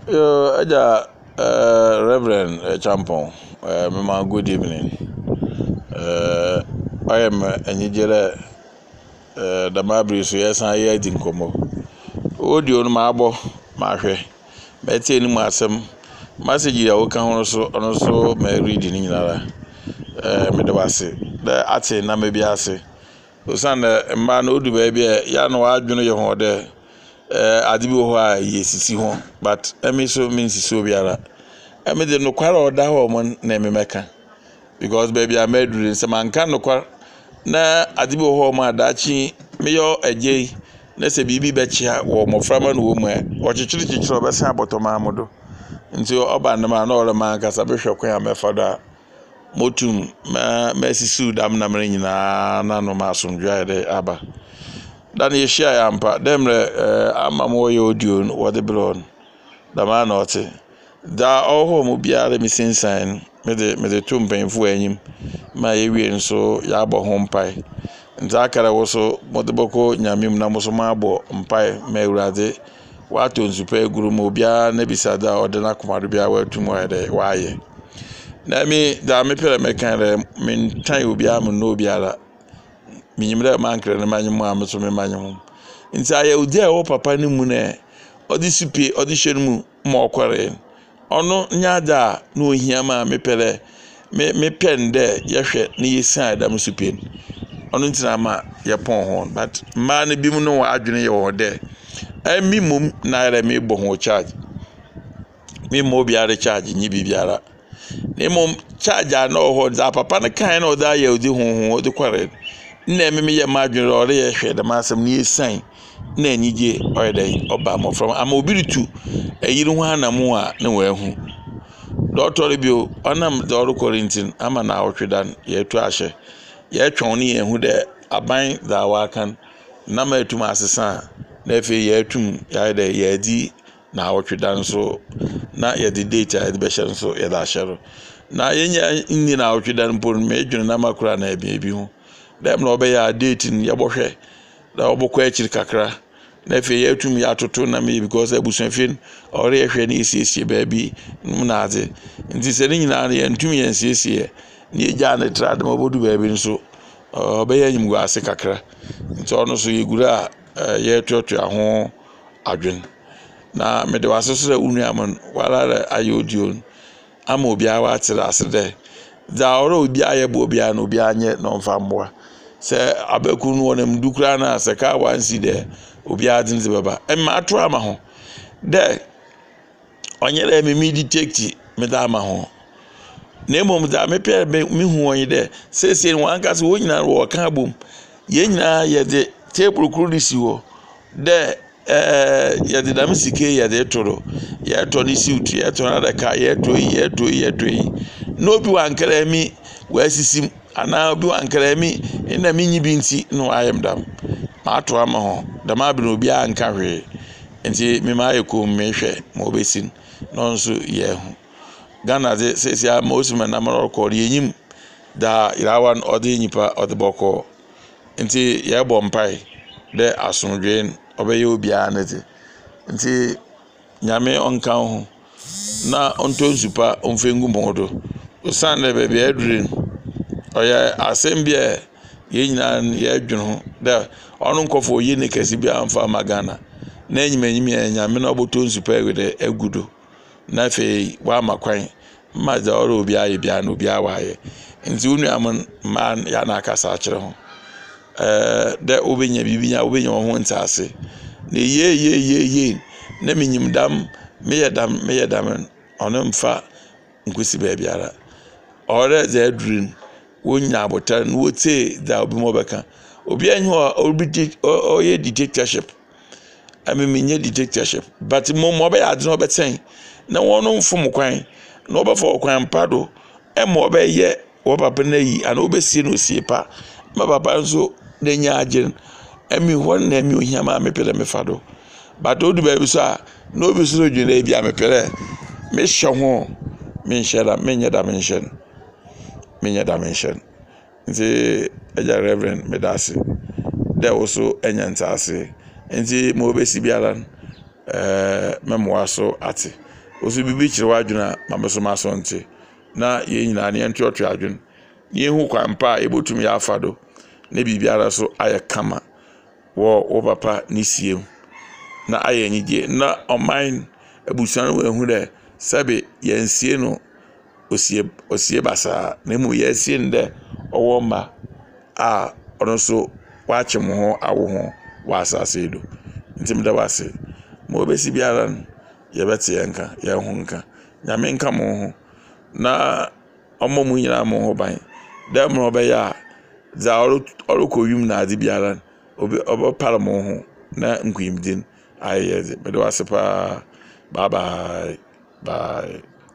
Aja Reverend Champon, Mama, good evening. I am Enijere the Mabri, so yes, I heard in Como. Audio no Mabo, Marhe, Betty in Massam, Message I will come also may read in Yara, Medawasi, the Ate Namabiase. Usanda, man, would baby, Yano, I do know your order. Adibo ho yes si ho but emi so means so biara emi de no kwara oda ho mon na emi meka because baby I made reading some man kan no kwara na adibo ho ma dachi me yo agye na se bibi be chia wo moframa no wo mu e o chichiri obesa abotoma amodo nti oba na ma na ore man kasa be hwekwan amefada motum ma sisu dam na mre nyina na no ma asomdwa de aba dan ye share yampa demre amamo ye audio what the blon da man not da oho mu biare mi sensan me de tumpenfo anyim ma ye wie nso ya abo ho mpai nta akara wo so modeboko nyamim na muso ma abo mpai ma urade wato nsupa eguru mu bia na bisada odena komado bia watum wa de waye na mi da me pere me kan re min tan obi am no biara minyimre mankre na manyimu amso me manyimu nti aye odi a wo papa ni mu na odi supie odi hwenmu ma okware ono nyaada na ohia ma me pere me pende ye hwe na yesan da supie ono ntina ma ye pon ho but ma na bi mu no adwene ye wo de mi mum na re me bo ho charge mi mo biare charge nyi bibiara ne mum charge na ho da papa na kan na oda ye odi ho odi kware na me ye madwere ore ye hwe da masem ni esan na anyije oyede oba mo from am obiritu eyiri ho anamu a na wa hu doctor bio onam the oru Corinthian ama na otwedan ye tu ahye ye twon ni ye hu de aban da wa kan na ma etum asesa na efe ye etum ya de ye di na otwedan so na ye di data ye be hye so ye da hye na ye nya ni na otwedan mpo me dwene na makura na ebi hu dem no be ya dating ya bohwe da obokọ akiri kakra na fe ya tum ya toto na me because abusuafin ore ya hwe na isiesie baabi na ade nti se ni nyina ya ntum ya isiesie ni eja na trad ma bodu baabi nso obe ya nyimgu ase kakra nti ono so yegura ya totoa ho adwen na me de wasesere unu amon wala ayodio ama obi awa atira ase de da ore obi aye bo obi na obi anye no mfa mboa se abekunu wonam dukura na se ka wansi de obi adinze baba emma ato ama ho de onyere me detect me da ama ho na emom da me pe me hu onye de se wan ka se wonyina wo ka bom ye nyina ye de table kurisi wo de ye de dam sike ye de toro ye to ni suit ye to na da ka ye to no bi wan kra mi wasisim ana obi wankara mi ina minyi binti no ayem dam ma to ama ho da ma bi no obi anka hwe nti me ma yeko me hwe ma obesin no nso ye hu Ghana de sesi a mosuma na maro ko yenyim da irawan odi nyipa odi boko nti ye bo mpai de asomdwen obeye obi anete nti nyame onka ho na onto nsupa onfengu modo osan le bebe adrin oya asembia ye nyina ye dwun ho da onu nkofo ye ne kasi bia amfa magana na enyimanyim ya nyame na oboto nsupa ewede agudo na fe wa makwan ma da oro obi aye bia no obi awaye nti unu amon man ya na akasa akire ho de obenya bibinya obenya ho ntase na ye na minyim dam me yedam onu mfa nkusi ba biara ore ze adrin wonya abotar no wote da obi mo beka obi anyo obi oye dictatorship ameminya dictatorship but mo be ade no beten na wono mfom kwan na obefo kwan pado mo be ye wo papa na yi ana obesi no siepa ma papa nso na nya agyen emi hon na emi ohia ma mepere me fado but odu ba bi so a no obi so dwene bi amepere me hye ho me nhyera me nya dimension nti eja Reverend Medasi de also enyantase nti mo besi biara memwa so ate oso bibi kyerɛ wadwuna ma me so ma so nte na ye nyina ne ntoto adwun ye hu kwampa ebotum ya afa do ne bibiara so aye kama wo papa ni siem na aye nyige na oman abusuan wo ehu de sabe yensie no osie basa na mu yesie nde owo ma a ono so wache mo ho awo ho wa asase do ntim da wase mo obesi biara ye bete yenka ye hu nka nyame nka mo ho na omo mu nyina mo ho ban dem no be ya za orukowim na ade biara obo para mo ho na nkwimdin ayeze be do wase pa bye bye.